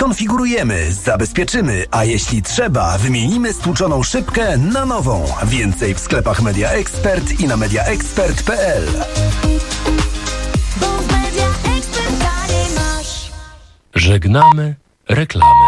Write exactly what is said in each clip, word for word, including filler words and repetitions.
skonfigurujemy, zabezpieczymy, a jeśli trzeba, wymienimy stłuczoną szybkę na nową. Więcej w sklepach Media Expert i na media expert kropka p l. Żegnamy reklamy.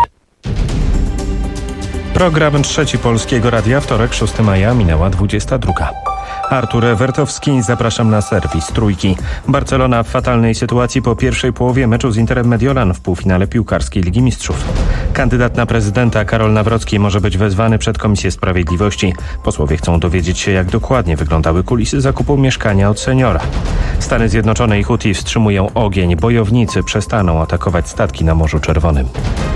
Program Trzeci Polskiego Radia, wtorek, szóstego maja, minęła dwudziesta druga. Artur Wertowski, zapraszam na serwis Trójki. Barcelona w fatalnej sytuacji po pierwszej połowie meczu z Interem Mediolan w półfinale piłkarskiej Ligi Mistrzów. Kandydat na prezydenta Karol Nawrocki może być wezwany przed Komisję Sprawiedliwości. Posłowie chcą dowiedzieć się, jak dokładnie wyglądały kulisy zakupu mieszkania od seniora. Stany Zjednoczone i Huti wstrzymują ogień. Bojownicy przestaną atakować statki na Morzu Czerwonym.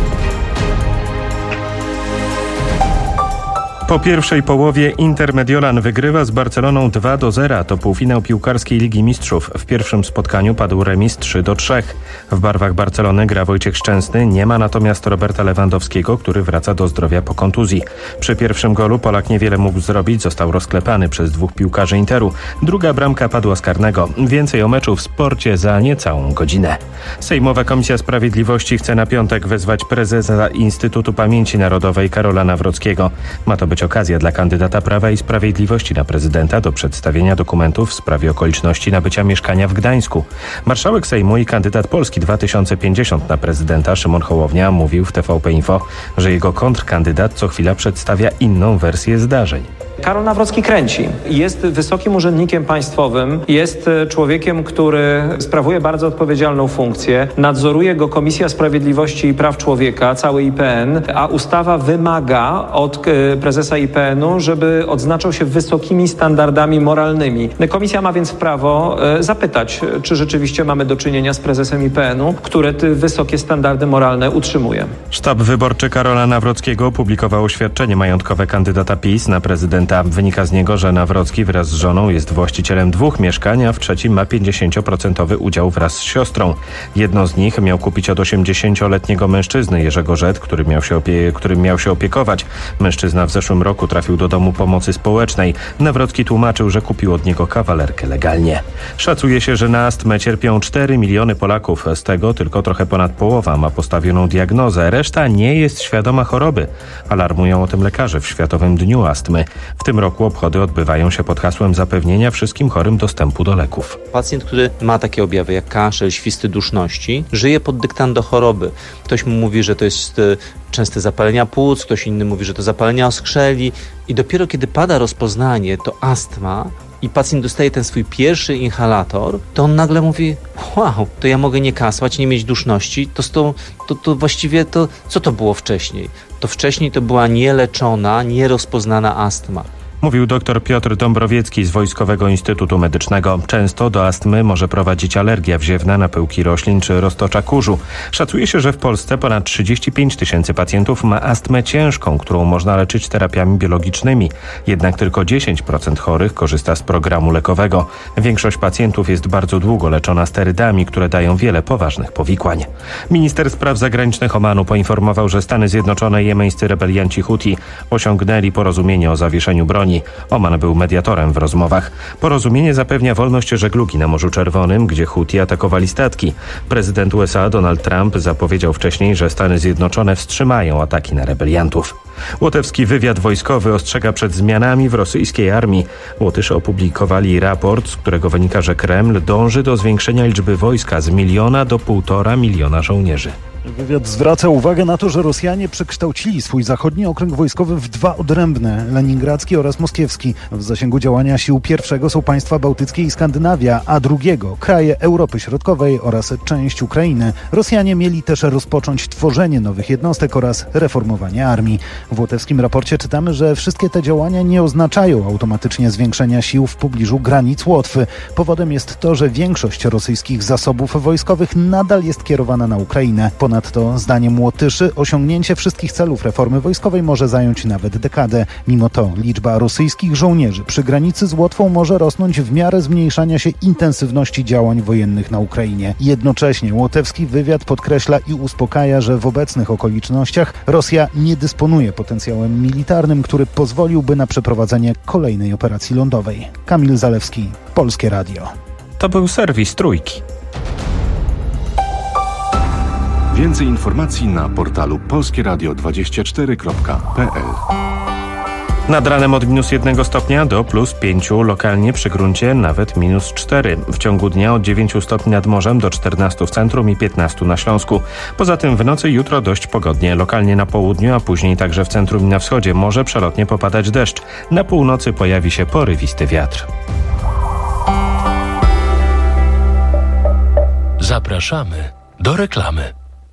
Po pierwszej połowie Inter Mediolan wygrywa z Barceloną dwa do zera. To półfinał piłkarskiej Ligi Mistrzów. W pierwszym spotkaniu padł remis trzy do trzech. W barwach Barcelony gra Wojciech Szczęsny. Nie ma natomiast Roberta Lewandowskiego, który wraca do zdrowia po kontuzji. Przy pierwszym golu Polak niewiele mógł zrobić. Został rozklepany przez dwóch piłkarzy Interu. Druga bramka padła z karnego. Więcej o meczu w sporcie za niecałą godzinę. Sejmowa Komisja Sprawiedliwości chce na piątek wezwać prezesa Instytutu Pamięci Narodowej Karola Nawrockiego. Ma to być okazja dla kandydata Prawa i Sprawiedliwości na prezydenta do przedstawienia dokumentów w sprawie okoliczności nabycia mieszkania w Gdańsku. Marszałek Sejmu i kandydat Polski dwa tysiące pięćdziesiąt na prezydenta Szymon Hołownia mówił w T V P Info, że jego kontrkandydat co chwila przedstawia inną wersję zdarzeń. Karol Nawrocki kręci. Jest wysokim urzędnikiem państwowym, jest człowiekiem, który sprawuje bardzo odpowiedzialną funkcję. Nadzoruje go Komisja Sprawiedliwości i Praw Człowieka, cały I P N, a ustawa wymaga od prezesa I P N u, żeby odznaczał się wysokimi standardami moralnymi. Komisja ma więc prawo zapytać, czy rzeczywiście mamy do czynienia z prezesem I P N u, które te wysokie standardy moralne utrzymuje. Sztab wyborczy Karola Nawrockiego opublikował oświadczenie majątkowe kandydata PiS na prezydenta. Wynika z niego, że Nawrocki wraz z żoną jest właścicielem dwóch mieszkań, a w trzecim ma pięćdziesięcioprocentowy udział wraz z siostrą. Jedno z nich miał kupić od osiemdziesięcioletniego mężczyzny Jerzego Żet, który miał się opie- którym miał się opiekować. Mężczyzna w zeszłym roku trafił do domu pomocy społecznej. Nawrocki tłumaczył, że kupił od niego kawalerkę legalnie. Szacuje się, że na astmę cierpią cztery miliony Polaków. Z tego tylko trochę ponad połowa ma postawioną diagnozę. Reszta nie jest świadoma choroby. Alarmują o tym lekarze w Światowym Dniu Astmy. W tym roku obchody odbywają się pod hasłem zapewnienia wszystkim chorym dostępu do leków. Pacjent, który ma takie objawy jak kaszel, świsty duszności, żyje pod dyktando choroby. Ktoś mu mówi, że to jest częste zapalenia płuc, ktoś inny mówi, że to zapalenia oskrzeli i dopiero kiedy pada rozpoznanie, to astma, i pacjent dostaje ten swój pierwszy inhalator, to on nagle mówi: wow, to ja mogę nie kasłać, nie mieć duszności, to, to, to, to właściwie to, co to było wcześniej? To wcześniej to była nieleczona, nierozpoznana astma. Mówił dr Piotr Dąbrowiecki z Wojskowego Instytutu Medycznego. Często do astmy może prowadzić alergia wziewna na pyłki roślin czy roztocza kurzu. Szacuje się, że w Polsce ponad trzydzieści pięć tysięcy pacjentów ma astmę ciężką, którą można leczyć terapiami biologicznymi. Jednak tylko dziesięć procent chorych korzysta z programu lekowego. Większość pacjentów jest bardzo długo leczona sterydami, które dają wiele poważnych powikłań. Minister Spraw Zagranicznych Omanu poinformował, że Stany Zjednoczone i jemeńscy rebelianci Huti osiągnęli porozumienie o zawieszeniu broni. Oman był mediatorem w rozmowach. Porozumienie zapewnia wolność żeglugi na Morzu Czerwonym, gdzie Huti atakowali statki. Prezydent U S A Donald Trump zapowiedział wcześniej, że Stany Zjednoczone wstrzymają ataki na rebeliantów. Łotewski wywiad wojskowy ostrzega przed zmianami w rosyjskiej armii. Łotysze opublikowali raport, z którego wynika, że Kreml dąży do zwiększenia liczby wojska z miliona do półtora miliona żołnierzy. Wywiad zwraca uwagę na to, że Rosjanie przekształcili swój zachodni okręg wojskowy w dwa odrębne, leningradzki oraz moskiewski. W zasięgu działania sił pierwszego są państwa bałtyckie i Skandynawia, a drugiego kraje Europy Środkowej oraz część Ukrainy. Rosjanie mieli też rozpocząć tworzenie nowych jednostek oraz reformowanie armii. W łotewskim raporcie czytamy, że wszystkie te działania nie oznaczają automatycznie zwiększenia sił w pobliżu granic Łotwy. Powodem jest to, że większość rosyjskich zasobów wojskowych nadal jest kierowana na Ukrainę. Ponadto, zdaniem Łotyszy, osiągnięcie wszystkich celów reformy wojskowej może zająć nawet dekadę. Mimo to liczba rosyjskich żołnierzy przy granicy z Łotwą może rosnąć w miarę zmniejszania się intensywności działań wojennych na Ukrainie. Jednocześnie łotewski wywiad podkreśla i uspokaja, że w obecnych okolicznościach Rosja nie dysponuje potencjałem militarnym, który pozwoliłby na przeprowadzenie kolejnej operacji lądowej. Kamil Zalewski, Polskie Radio. To był serwis Trójki. Więcej informacji na portalu polskie radio dwadzieścia cztery kropka p l. Nad ranem od minus jednego stopnia do plus pięciu, lokalnie przy gruncie nawet minus cztery. W ciągu dnia od dziewięciu stopni nad morzem do czternastu w centrum i piętnastu na Śląsku. Poza tym w nocy jutro dość pogodnie. Lokalnie na południu, a później także w centrum i na wschodzie może przelotnie popadać deszcz. Na północy pojawi się porywisty wiatr. Zapraszamy do reklamy.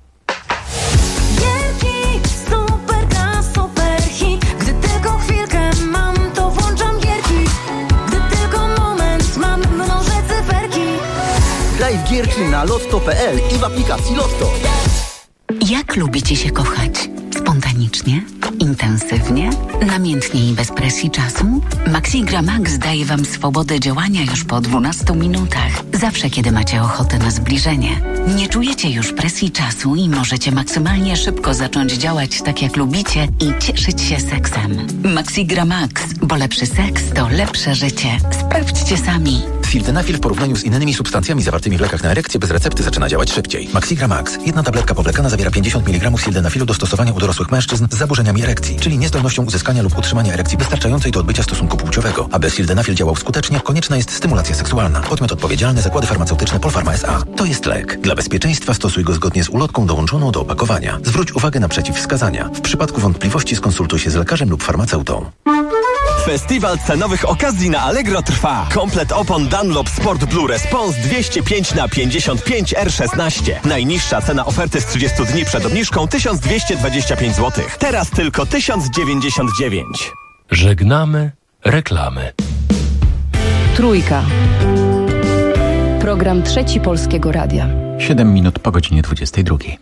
Graj w Gierki na lotto kropka p l i w aplikacji Lotto. Jak lubicie się kochać? Spontanicznie? Intensywnie? Namiętnie i bez presji czasu? Maxigra Max daje Wam swobodę działania już po dwunastu minutach. Zawsze, kiedy macie ochotę na zbliżenie. Nie czujecie już presji czasu i możecie maksymalnie szybko zacząć działać tak, jak lubicie i cieszyć się seksem. Maxigra Max, bo lepszy seks to lepsze życie. Sprawdźcie sami. Sildenafil w porównaniu z innymi substancjami zawartymi w lekach na erekcję bez recepty zaczyna działać szybciej. Maxigra Max. Jedna tabletka powlekana zawiera pięćdziesiąt miligramów sildenafilu do stosowania u dorosłych mężczyzn z zaburzeniami erekcji, czyli niezdolnością uzyskania lub utrzymania erekcji wystarczającej do odbycia stosunku płciowego. Aby sildenafil działał skutecznie, konieczna jest stymulacja seksualna. Podmiot odpowiedzialny Zakłady Farmaceutyczne Polpharma S A. To jest lek. Dla bezpieczeństwa stosuj go zgodnie z ulotką dołączoną do opakowania. Zwróć uwagę na przeciwwskazania. W przypadku wątpliwości skonsultuj się z lekarzem lub farmaceutą. Festiwal cenowych okazji na Allegro trwa. Komplet opon Dunlop Sport Blue Response dwieście pięć na pięćdziesiąt pięć R szesnaście. Najniższa cena oferty z trzydziestu dni przed obniżką tysiąc dwieście dwadzieścia pięć złotych. Teraz tylko tysiąc dziewięćdziesiąt dziewięć. Żegnamy reklamy. Trójka. Program Trzeci Polskiego Radia. siedem minut po godzinie dwudziestej drugiej.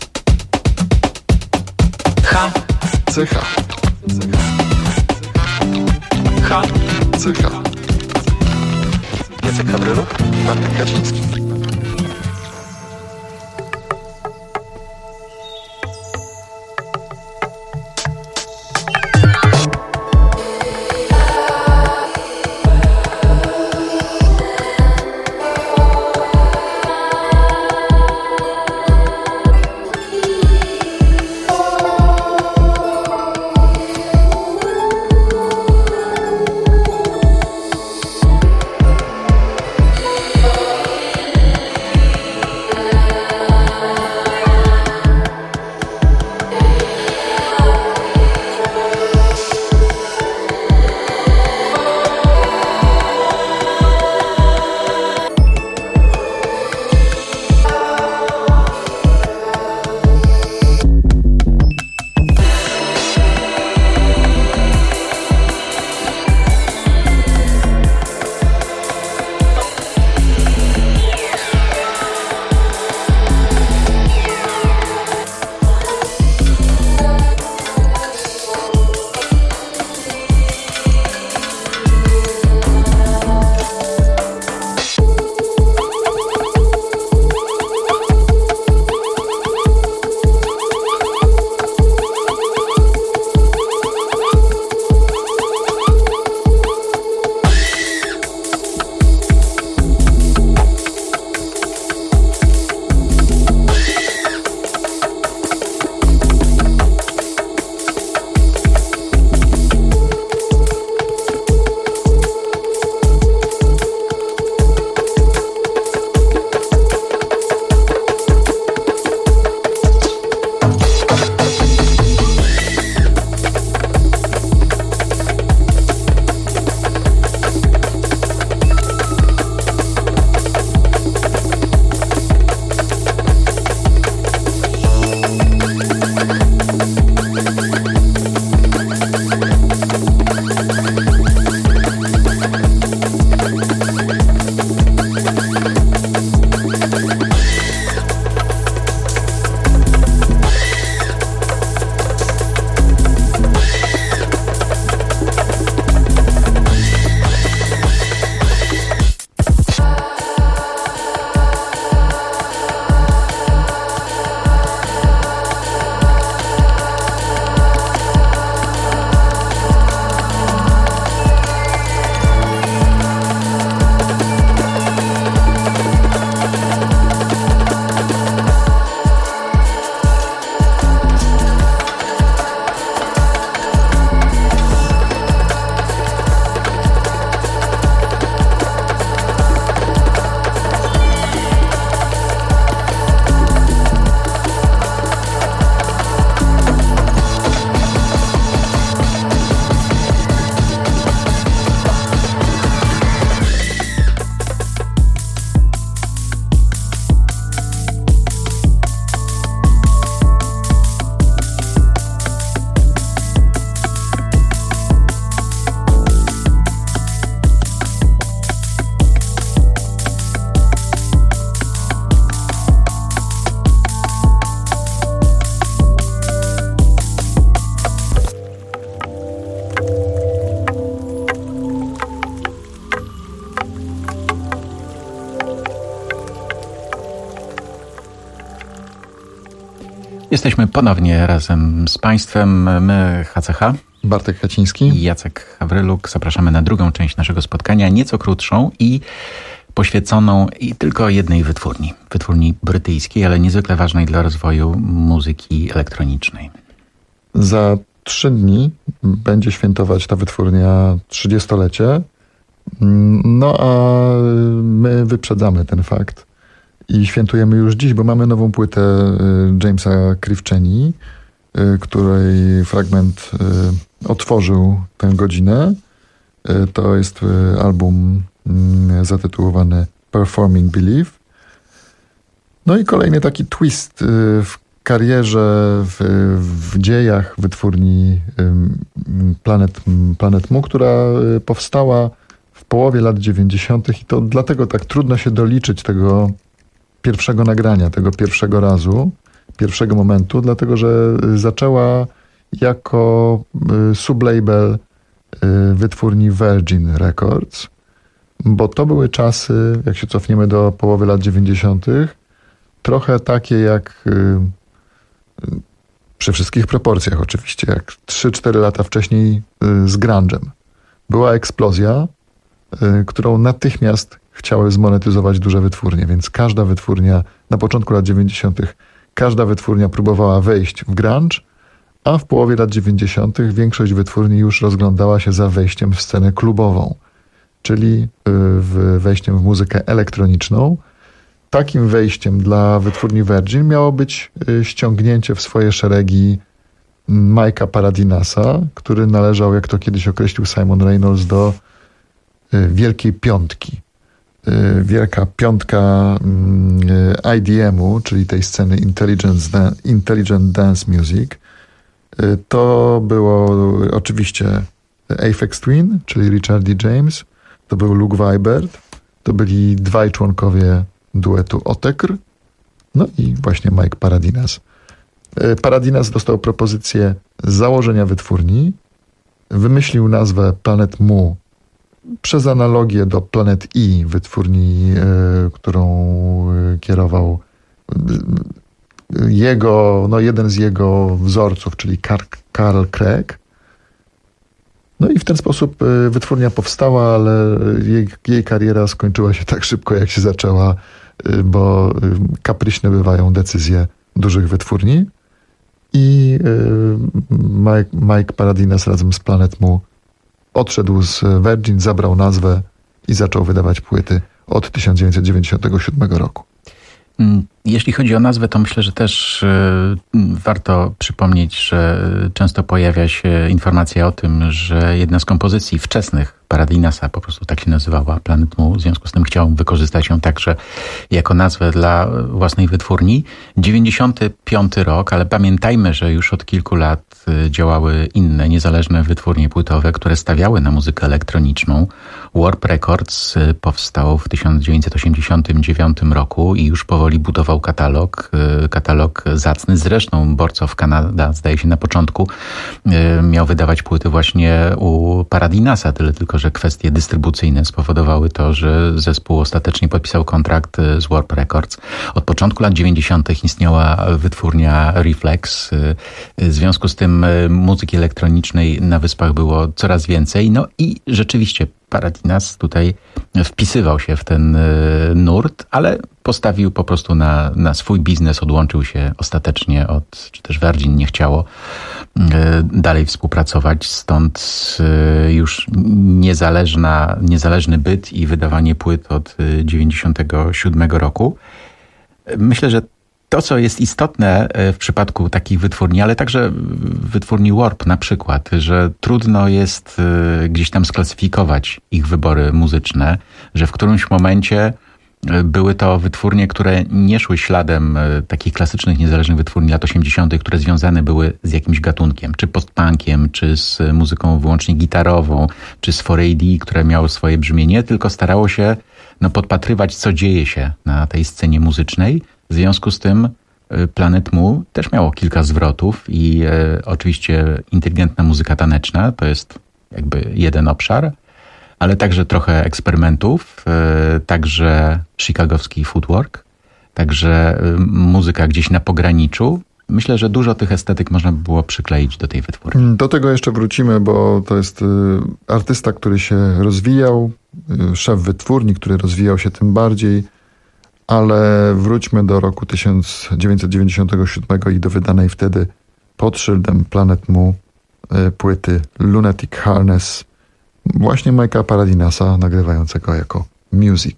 H. Cecha. H. Cecha. Jacek Habrylu, Marek Kaczyński. Jesteśmy ponownie razem z Państwem. My, H C H, Bartek Kaciński i Jacek Hawryluk. Zapraszamy na drugą część naszego spotkania, nieco krótszą i poświęconą i tylko jednej wytwórni. Wytwórni brytyjskiej, ale niezwykle ważnej dla rozwoju muzyki elektronicznej. Za trzy dni będzie świętować ta wytwórnia trzydziestolecie. No a my wyprzedzamy ten fakt i świętujemy już dziś, bo mamy nową płytę Jamesa Krivcheni, której fragment otworzył tę godzinę. To jest album zatytułowany Performing Belief. No i kolejny taki twist w karierze, w, w dziejach wytwórni Planet, Planet Mu, która powstała w połowie lat dziewięćdziesiątych i to dlatego tak trudno się doliczyć tego pierwszego nagrania, tego pierwszego razu, pierwszego momentu, dlatego że zaczęła jako sublabel wytwórni Virgin Records, bo to były czasy, jak się cofniemy do połowy lat dziewięćdziesiątych, trochę takie jak przy wszystkich proporcjach oczywiście, jak trzy cztery lata wcześniej z grunge'em. Była eksplozja, którą natychmiast chciały zmonetyzować duże wytwórnie, więc każda wytwórnia na początku lat dziewięćdziesiątych każda wytwórnia próbowała wejść w grunge, a w połowie lat dziewięćdziesiątych większość wytwórni już rozglądała się za wejściem w scenę klubową, czyli w wejściem w muzykę elektroniczną. Takim wejściem dla wytwórni Virgin miało być ściągnięcie w swoje szeregi Mike'a Paradinasa, który należał, jak to kiedyś określił Simon Reynolds, do Wielkiej Piątki. Wielka Piątka I D M-u, czyli tej sceny Intelligent Dance Music. To było oczywiście Aphex Twin, czyli Richard D. James, to był Luke Vibert, to byli dwaj członkowie duetu Otekr, no i właśnie Mike Paradinas. Paradinas dostał propozycję założenia wytwórni, wymyślił nazwę Planet Mu przez analogię do Planet E, wytwórni, którą kierował jego, no jeden z jego wzorców, czyli Carl Craig. No i w ten sposób wytwórnia powstała, ale jej, jej kariera skończyła się tak szybko, jak się zaczęła, bo kapryśne bywają decyzje dużych wytwórni. I Mike, Mike Paradinas razem z Planet Mu odszedł z Virgin, zabrał nazwę i zaczął wydawać płyty od tysiąc dziewięćset dziewięćdziesiątego siódmego roku. Jeśli chodzi o nazwę, to myślę, że też warto przypomnieć, że często pojawia się informacja o tym, że jedna z kompozycji wczesnych Paradinasa po prostu tak się nazywała, Planet Mu, w związku z tym chciał wykorzystać ją także jako nazwę dla własnej wytwórni. dziewięćdziesiąty piąty rok, ale pamiętajmy, że już od kilku lat działały inne niezależne wytwórnie płytowe, które stawiały na muzykę elektroniczną. Warp Records powstał w tysiąc dziewięćset osiemdziesiątym dziewiątym roku i już powoli budował katalog, katalog zacny. Zresztą Borcow Canada, zdaje się na początku, miał wydawać płyty właśnie u Paradinasa, tyle tylko, że kwestie dystrybucyjne spowodowały to, że zespół ostatecznie podpisał kontrakt z Warp Records. Od początku lat dziewięćdziesiątych istniała wytwórnia Reflex. W związku z tym muzyki elektronicznej na Wyspach było coraz więcej. No i rzeczywiście Paradinas tutaj wpisywał się w ten nurt, ale postawił po prostu na, na swój biznes, odłączył się ostatecznie od, czy też Virgin nie chciało dalej współpracować, stąd już niezależna, niezależny byt i wydawanie płyt od dziewięćdziesiątego siódmego roku. Myślę, że to, co jest istotne w przypadku takich wytwórni, ale także wytwórni Warp na przykład, że trudno jest gdzieś tam sklasyfikować ich wybory muzyczne, że w którymś momencie były to wytwórnie, które nie szły śladem takich klasycznych, niezależnych wytwórni lat osiemdziesiątych, które związane były z jakimś gatunkiem, czy postpunkiem, czy z muzyką wyłącznie gitarową, czy z four A D, które miało swoje brzmienie, tylko starało się no, podpatrywać, co dzieje się na tej scenie muzycznej. W związku z tym Planet Mu też miało kilka zwrotów i e, oczywiście inteligentna muzyka taneczna to jest jakby jeden obszar, ale także trochę eksperymentów, e, także chicagowski footwork, także e, muzyka gdzieś na pograniczu myślę, że dużo tych estetyk można by było przykleić do tej wytwórni. Do tego jeszcze wrócimy, bo to jest artysta, który się rozwijał, szef wytwórni, który rozwijał się tym bardziej, ale wróćmy do roku tysiąc dziewięćset dziewięćdziesiątego siódmego i do wydanej wtedy pod szyldem Planet Mu płyty Lunatic Harness właśnie Mike'a Paradinasa, nagrywającego jako Music.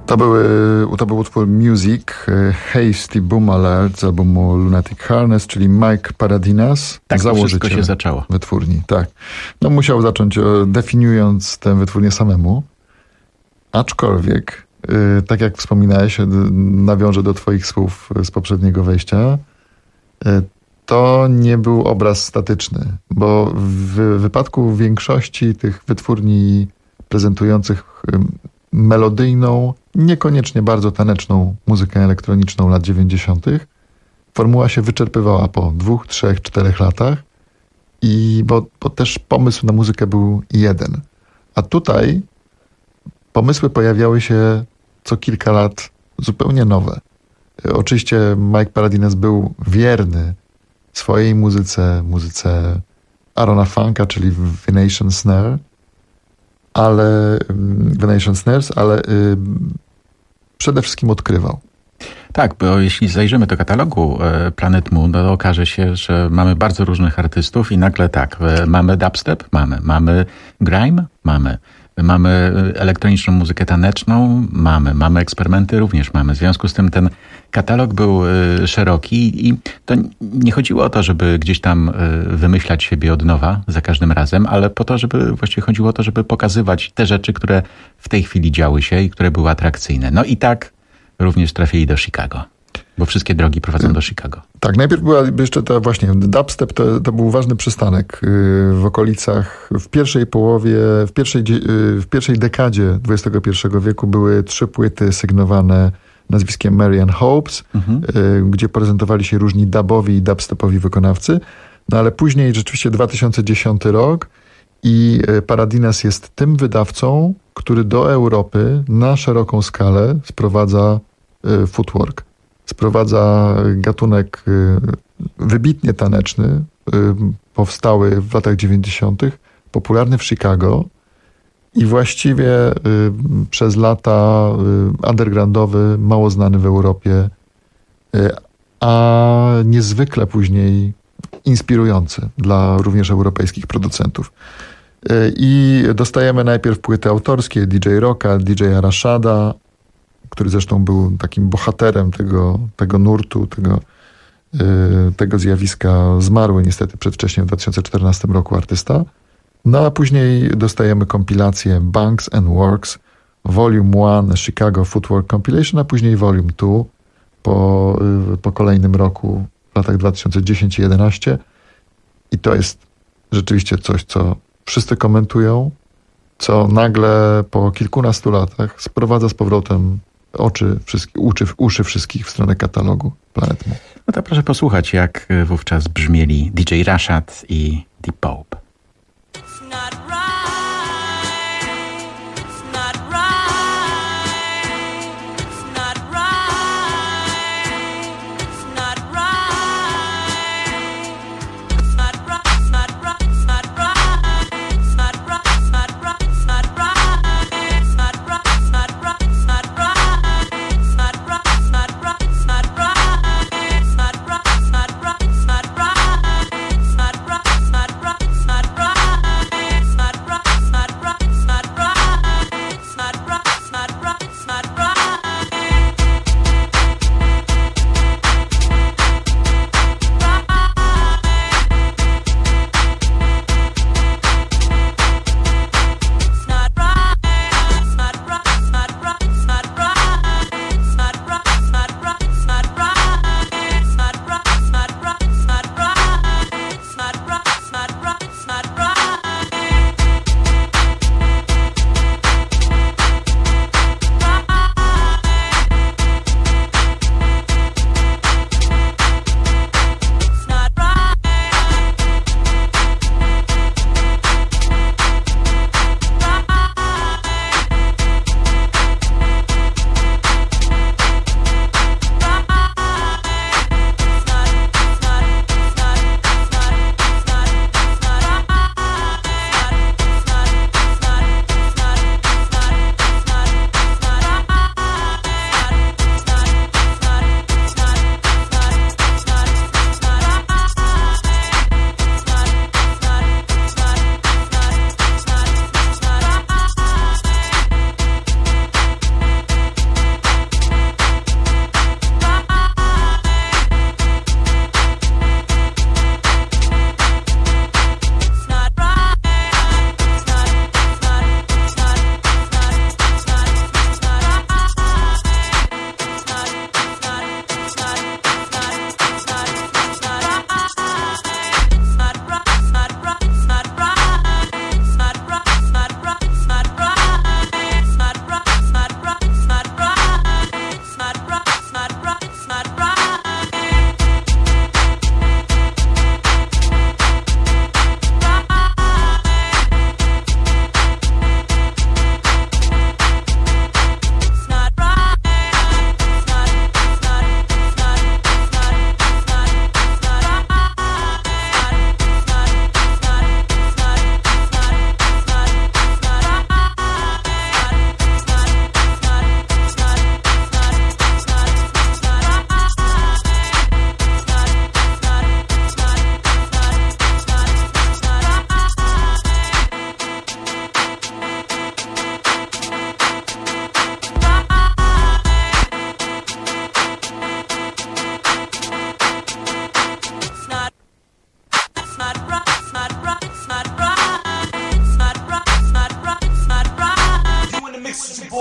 To, były, to był utwór Music, Hasty Boom Alert z albumu Lunatic Harness, czyli Mike Paradinas, tak, założyciel wszystko się zaczęło. wytwórni. Tak. No musiał zacząć definiując tę wytwórnię samemu, aczkolwiek, tak jak wspominałeś, nawiążę do twoich słów z poprzedniego wejścia, to nie był obraz statyczny, bo w wypadku większości tych wytwórni prezentujących melodyjną, niekoniecznie bardzo taneczną muzykę elektroniczną lat dziewięćdziesiątych formuła się wyczerpywała po dwóch, trzech, czterech latach i bo, bo też pomysł na muzykę był jeden. A tutaj pomysły pojawiały się co kilka lat zupełnie nowe. Oczywiście Mike Paradinas był wierny swojej muzyce, muzyce Aarona Funka, czyli Venetian Snare, ale Venetian Snares, ale y, przede wszystkim odkrywał. Tak, bo jeśli zajrzymy do katalogu Planet Mu, to okaże się, że mamy bardzo różnych artystów i nagle tak, mamy dubstep, mamy, mamy grime, mamy, mamy elektroniczną muzykę taneczną, mamy, mamy eksperymenty, również mamy. W związku z tym ten katalog był szeroki i to nie chodziło o to, żeby gdzieś tam wymyślać siebie od nowa za każdym razem, ale po to, żeby właściwie chodziło o to, żeby pokazywać te rzeczy, które w tej chwili działy się i które były atrakcyjne. No i tak również trafili do Chicago, bo wszystkie drogi prowadzą do Chicago. Tak, najpierw była jeszcze ta właśnie dubstep, to, to był ważny przystanek w okolicach, w pierwszej połowie, w pierwszej, w pierwszej dekadzie dwudziestego pierwszego wieku były trzy płyty sygnowane nazwiskiem Marian Hopes, mhm. gdzie prezentowali się różni dubowi i dubstepowi wykonawcy, no ale później rzeczywiście dwa tysiące dziesiąty rok i Paradinas jest tym wydawcą, który do Europy na szeroką skalę sprowadza footwork. Sprowadza gatunek wybitnie taneczny, powstały w latach dziewięćdziesiątych, popularny w Chicago i właściwie przez lata undergroundowy, mało znany w Europie, a niezwykle później inspirujący dla również europejskich producentów. I dostajemy najpierw płyty autorskie D J Rocka, D J Arashada, który zresztą był takim bohaterem tego, tego nurtu, tego, yy, tego zjawiska. Zmarły niestety przedwcześnie w dwa tysiące czternastym roku artysta. No a później dostajemy kompilację Banks and Works, Volume jeden, Chicago Footwork Compilation, a później Volume dwa po, yy, po kolejnym roku, w latach dwa tysiące dziesiąty i dwa tysiące jedenasty. I to jest rzeczywiście coś, co wszyscy komentują, co nagle po kilkunastu latach sprowadza z powrotem oczy, wszystkich, uszy, uszy wszystkich w stronę katalogu Planet Mu. No to proszę posłuchać, jak wówczas brzmieli D J Rashad i Deep Pope.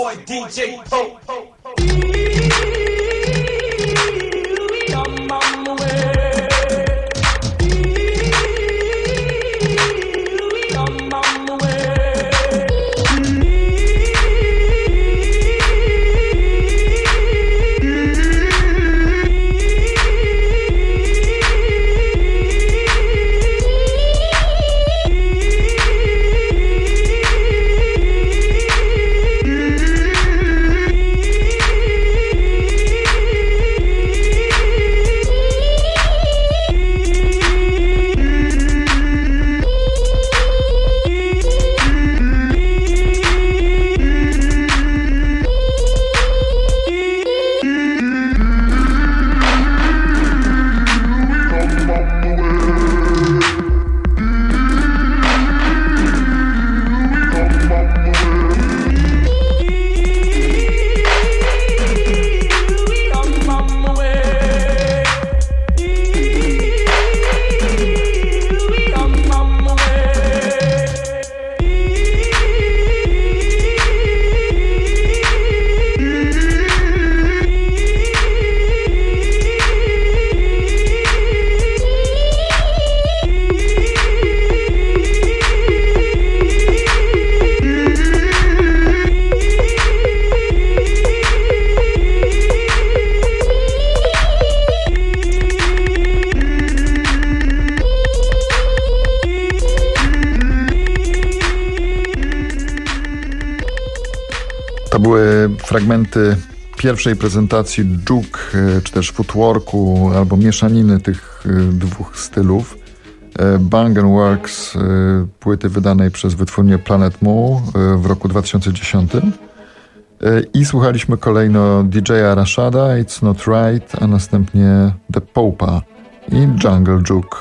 boy D J Pope. Come on away. Come on away. To były fragmenty pierwszej prezentacji juke, czy też footworku, albo mieszaniny tych dwóch stylów. Bang and Works, płyty wydanej przez wytwórnię Planet Mu w roku dwa tysiące dziesiątym. I słuchaliśmy kolejno D J Rashada, It's Not Right, a następnie The Popa i Jungle Juke.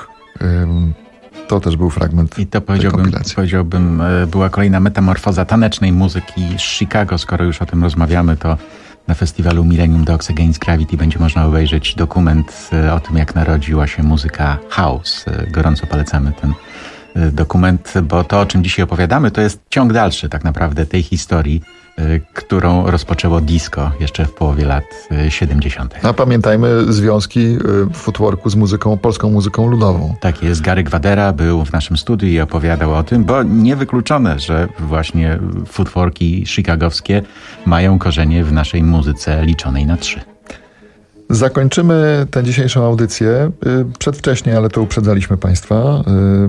To też był fragment. I to powiedziałbym, powiedziałbym, była kolejna metamorfoza tanecznej muzyki z Chicago. Skoro już o tym rozmawiamy, to na festiwalu Millennium Dogs Against Gravity będzie można obejrzeć dokument o tym, jak narodziła się muzyka house. Gorąco polecamy ten dokument, bo to, o czym dzisiaj opowiadamy, to jest ciąg dalszy tak naprawdę tej historii, którą rozpoczęło disco jeszcze w połowie lat siedemdziesiątych. A pamiętajmy związki footworku z muzyką, polską muzyką ludową. Tak jest. Gary Gwadera był w naszym studiu i opowiadał o tym, bo niewykluczone, że właśnie footworki chicagowskie mają korzenie w naszej muzyce liczonej na trzy. Zakończymy tę dzisiejszą audycję przedwcześnie, ale to uprzedzaliśmy Państwa.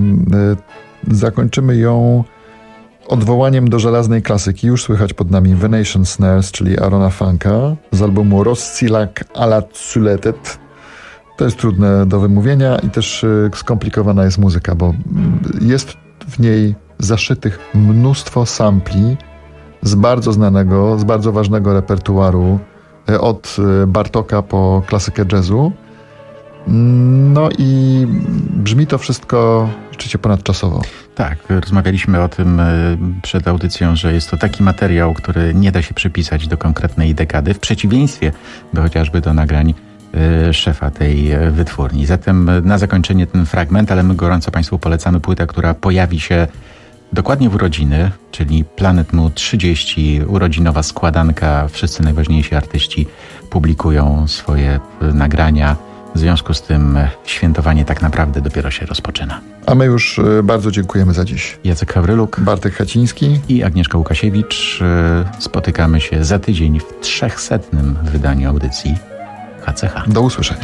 Zakończymy ją odwołaniem do żelaznej klasyki. Już słychać pod nami Venetian Snares, czyli Aarona Funka z albumu Rossillak alla Zuletet. To jest trudne do wymówienia i też skomplikowana jest muzyka, bo jest w niej zaszytych mnóstwo sampli z bardzo znanego, z bardzo ważnego repertuaru, od Bartoka po klasykę jazzu. No i brzmi to wszystko rzeczywiście ponadczasowo. Tak, rozmawialiśmy o tym przed audycją, że jest to taki materiał, który nie da się przypisać do konkretnej dekady, w przeciwieństwie do chociażby do nagrań szefa tej wytwórni. Zatem na zakończenie ten fragment, ale my gorąco Państwu polecamy płytę, która pojawi się dokładnie w urodziny, czyli Planet Mu trzydzieści, urodzinowa składanka. Wszyscy najważniejsi artyści publikują swoje nagrania. W związku z tym świętowanie tak naprawdę dopiero się rozpoczyna. A my już bardzo dziękujemy za dziś. Jacek Hawryluk, Bartek Haciński i Agnieszka Łukasiewicz. Spotykamy się za tydzień w trzechsetnym wydaniu audycji H C H. Do usłyszenia.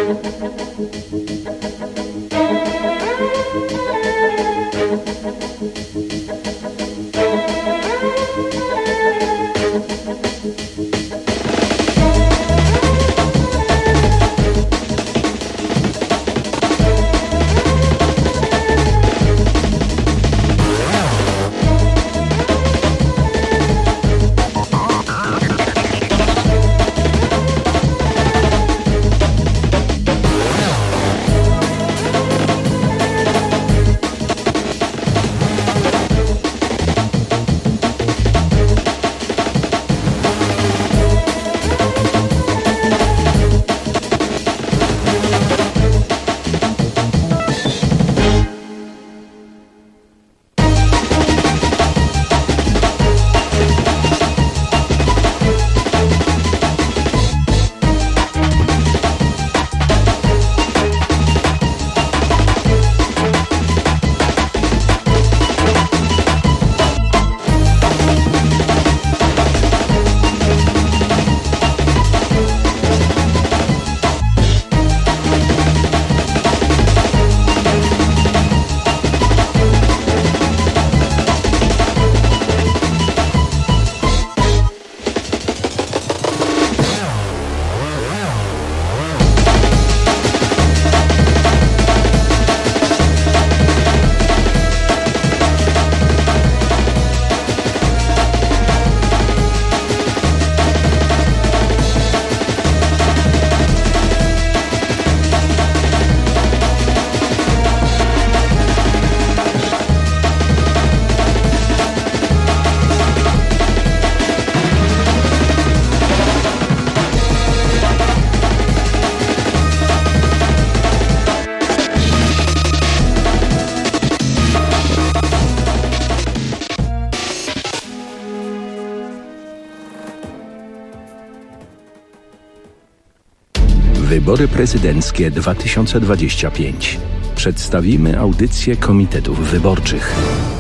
Wybory prezydenckie dwa tysiące dwadzieścia pięć. Przedstawimy audycję komitetów wyborczych.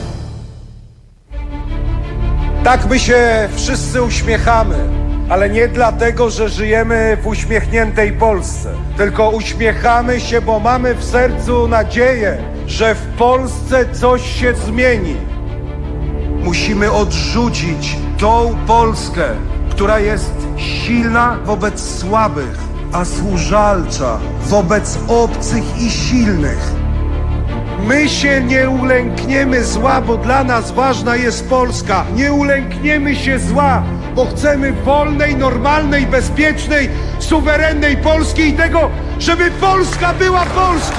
Tak my się wszyscy uśmiechamy, ale nie dlatego, że żyjemy w uśmiechniętej Polsce, tylko uśmiechamy się, bo mamy w sercu nadzieję, że w Polsce coś się zmieni. Musimy odrzucić tą Polskę, która jest silna wobec słabych, a służalcza wobec obcych i silnych. My się nie ulękniemy zła, bo dla nas ważna jest Polska. Nie ulękniemy się zła, bo chcemy wolnej, normalnej, bezpiecznej, suwerennej Polski i tego, żeby Polska była Polską.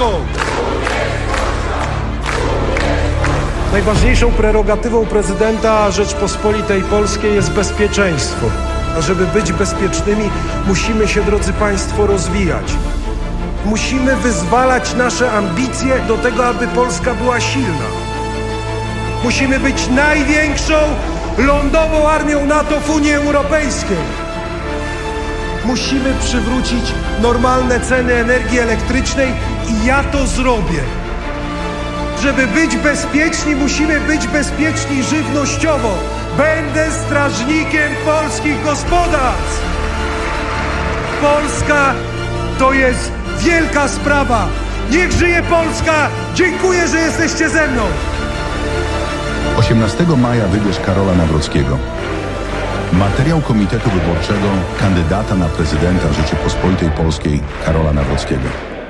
Najważniejszą prerogatywą prezydenta Rzeczpospolitej Polskiej jest bezpieczeństwo. A żeby być bezpiecznymi, musimy się, drodzy Państwo, rozwijać. Musimy wyzwalać nasze ambicje do tego, aby Polska była silna. Musimy być największą lądową armią NATO w Unii Europejskiej. Musimy przywrócić normalne ceny energii elektrycznej i ja to zrobię. Żeby być bezpieczni, musimy być bezpieczni żywnościowo. Będę strażnikiem polskich gospodarstw. Polska to jest wielka sprawa. Niech żyje Polska! Dziękuję, że jesteście ze mną. osiemnastego maja wybierz Karola Nawrockiego. Materiał Komitetu Wyborczego kandydata na prezydenta Rzeczypospolitej Polskiej Karola Nawrockiego.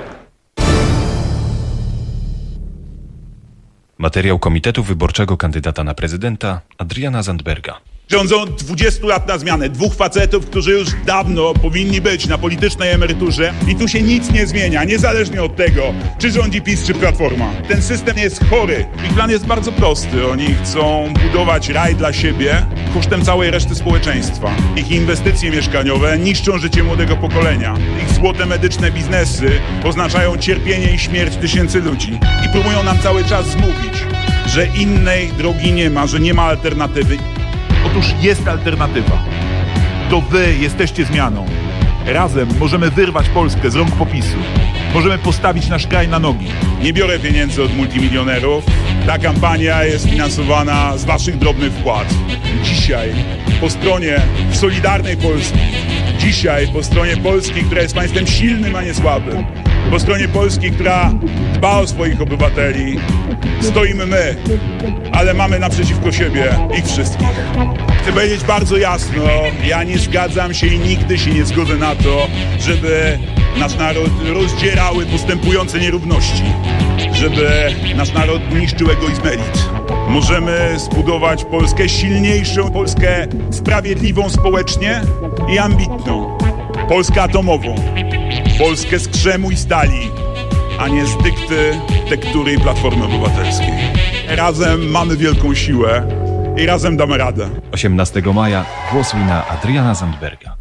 Materiał Komitetu Wyborczego kandydata na prezydenta Adriana Zandberga. Rządzą dwadzieścia lat na zmianę. Dwóch facetów, którzy już dawno powinni być na politycznej emeryturze i tu się nic nie zmienia, niezależnie od tego, czy rządzi PiS, czy Platforma. Ten system jest chory. Ich plan jest bardzo prosty. Oni chcą budować raj dla siebie kosztem całej reszty społeczeństwa. Ich inwestycje mieszkaniowe niszczą życie młodego pokolenia. Ich złote medyczne biznesy oznaczają cierpienie i śmierć tysięcy ludzi. I próbują nam cały czas zmówić, że innej drogi nie ma, że nie ma alternatywy. Otóż jest alternatywa. To wy jesteście zmianą. Razem możemy wyrwać Polskę z rąk PO-PiSu. Możemy postawić nasz kraj na nogi. Nie biorę pieniędzy od multimilionerów. Ta kampania jest finansowana z waszych drobnych wpłat. Dzisiaj po stronie Solidarnej Polski Dzisiaj po stronie Polski, która jest państwem silnym, a nie słabym, po stronie Polski, która dba o swoich obywateli, stoimy my, ale mamy naprzeciwko siebie ich wszystkich. Chcę powiedzieć bardzo jasno, ja nie zgadzam się i nigdy się nie zgodzę na to, żeby nasz naród rozdzierały postępujące nierówności, żeby nasz naród niszczył egoizm elit. Możemy zbudować Polskę silniejszą, Polskę sprawiedliwą społecznie i ambitną. Polskę atomową, Polskę z krzemu i stali, a nie z dykty tektury i Platformy Obywatelskiej. Razem mamy wielką siłę i razem damy radę. osiemnastego maja głosuj na Adriana Zandberga.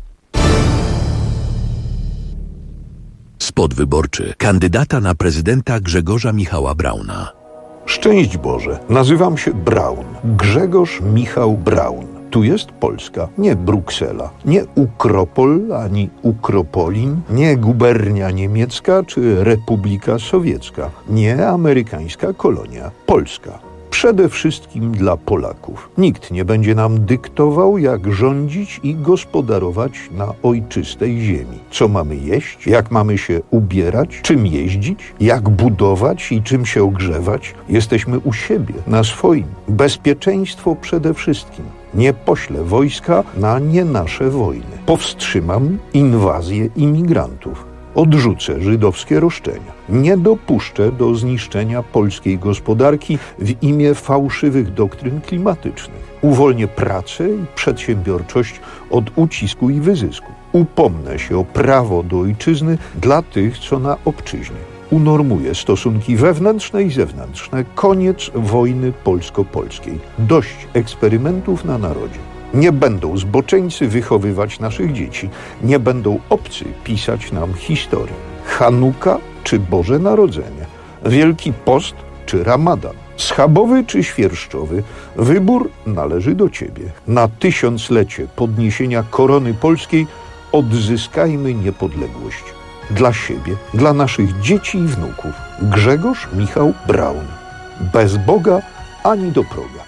Spot wyborczy kandydata na prezydenta Grzegorza Michała Brauna. Szczęść Boże, nazywam się Braun. Grzegorz Michał Braun. Tu jest Polska, nie Bruksela, nie Ukropol ani Ukropolin, nie gubernia niemiecka czy Republika Sowiecka, nie amerykańska kolonia. Polska. Przede wszystkim dla Polaków. Nikt nie będzie nam dyktował, jak rządzić i gospodarować na ojczystej ziemi. Co mamy jeść, jak mamy się ubierać, czym jeździć, jak budować i czym się ogrzewać. Jesteśmy u siebie, na swoim. Bezpieczeństwo przede wszystkim. Nie poślę wojska na nie nasze wojny. Powstrzymam inwazję imigrantów. Odrzucę żydowskie roszczenia. Nie dopuszczę do zniszczenia polskiej gospodarki w imię fałszywych doktryn klimatycznych. Uwolnię pracę i przedsiębiorczość od ucisku i wyzysku. Upomnę się o prawo do ojczyzny dla tych, co na obczyźnie. Unormuję stosunki wewnętrzne i zewnętrzne. Koniec wojny polsko-polskiej. Dość eksperymentów na narodzie. Nie będą zboczeńcy wychowywać naszych dzieci. Nie będą obcy pisać nam historii. Chanuka czy Boże Narodzenie. Wielki Post czy Ramadan. Schabowy czy świerszczowy. Wybór należy do Ciebie. Na tysiąclecie podniesienia korony polskiej odzyskajmy niepodległość. Dla siebie, dla naszych dzieci i wnuków. Grzegorz Michał Braun. Bez Boga ani do proga.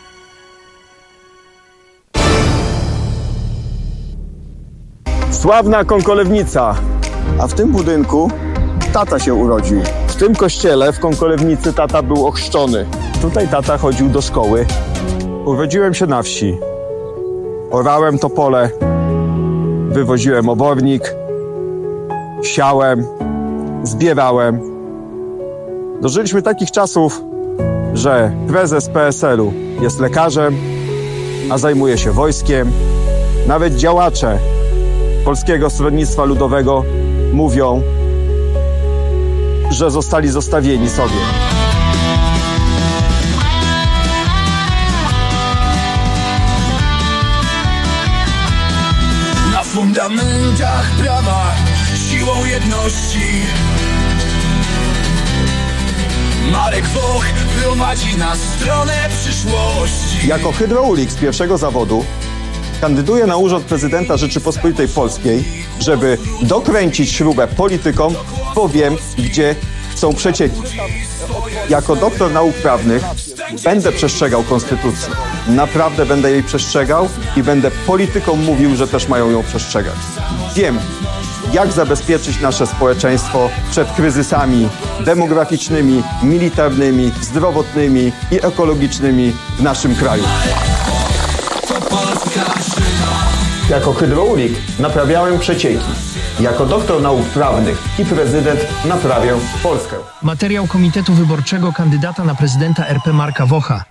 Sławna Kąkolewnica, a w tym budynku tata się urodził. W tym kościele w Kąkolewnicy tata był ochrzczony. Tutaj tata chodził do szkoły. Urodziłem się na wsi. Orałem to pole, wywoziłem obornik, siałem, zbierałem. Dożyliśmy takich czasów, że prezes P S L u jest lekarzem, a zajmuje się wojskiem. Nawet działacze Polskiego Stronnictwa Ludowego mówią, że zostali zostawieni sobie. Na fundamentach prawa, siłą jedności Marek Woch prowadzi na stronę przyszłości. Jako hydraulik z pierwszego zawodu kandyduję na urząd prezydenta Rzeczypospolitej Polskiej, żeby dokręcić śrubę politykom, bo wiem, gdzie są przecieki. Jako doktor nauk prawnych będę przestrzegał konstytucji. Naprawdę będę jej przestrzegał i będę politykom mówił, że też mają ją przestrzegać. Wiem, jak zabezpieczyć nasze społeczeństwo przed kryzysami demograficznymi, militarnymi, zdrowotnymi i ekologicznymi w naszym kraju. Jako hydraulik naprawiałem przecieki. Jako doktor nauk prawnych i prezydent naprawię Polskę. Materiał Komitetu Wyborczego kandydata na prezydenta R P Marka Wocha.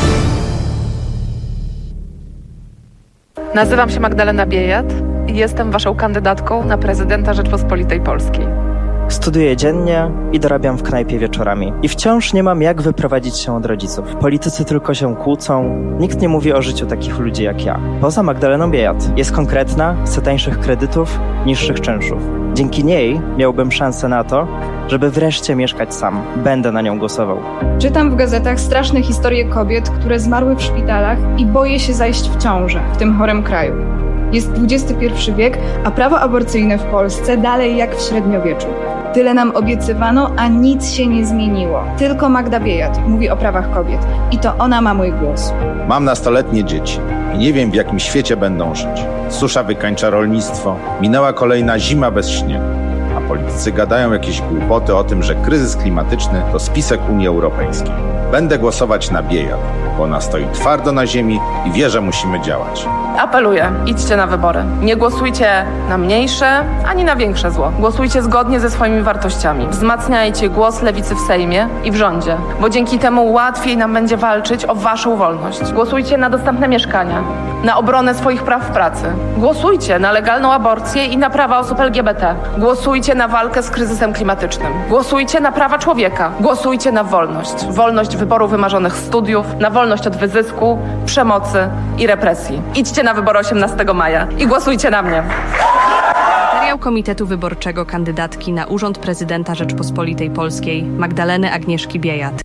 Nazywam się Magdalena Biejat i jestem waszą kandydatką na prezydenta Rzeczpospolitej Polskiej. Studiuję dziennie i dorabiam w knajpie wieczorami. I wciąż nie mam jak wyprowadzić się od rodziców. Politycy tylko się kłócą. Nikt nie mówi o życiu takich ludzi jak ja. Poza Magdaleną Biejat. Jest konkretna, chce tańszych kredytów, niższych czynszów. Dzięki niej miałbym szansę na to, żeby wreszcie mieszkać sam. Będę na nią głosował. Czytam w gazetach straszne historie kobiet, które zmarły w szpitalach i boję się zajść w ciążę w tym chorym kraju. Jest dwudziesty pierwszy wiek, a prawo aborcyjne w Polsce dalej jak w średniowieczu. Tyle nam obiecywano, a nic się nie zmieniło. Tylko Magda Biejat mówi o prawach kobiet i to ona ma mój głos. Mam nastoletnie dzieci i nie wiem, w jakim świecie będą żyć. Susza wykańcza rolnictwo, minęła kolejna zima bez śniegu, a politycy gadają jakieś głupoty o tym, że kryzys klimatyczny to spisek Unii Europejskiej. Będę głosować na Biejat, bo ona stoi twardo na ziemi i wie, że musimy działać. Apeluję, idźcie na wybory. Nie głosujcie na mniejsze, ani na większe zło. Głosujcie zgodnie ze swoimi wartościami. Wzmacniajcie głos lewicy w Sejmie i w rządzie, bo dzięki temu łatwiej nam będzie walczyć o waszą wolność. Głosujcie na dostępne mieszkania, na obronę swoich praw w pracy. Głosujcie na legalną aborcję i na prawa osób L G B T. Głosujcie na walkę z kryzysem klimatycznym. Głosujcie na prawa człowieka. Głosujcie na wolność. Wolność wyboru wymarzonych studiów, na wolność od wyzysku, przemocy i represji. Idźcie na wybory osiemnastego maja i głosujcie na mnie. Materiał Komitetu Wyborczego kandydatki na urząd prezydenta Rzeczpospolitej Polskiej Magdaleny Agnieszki Biejat.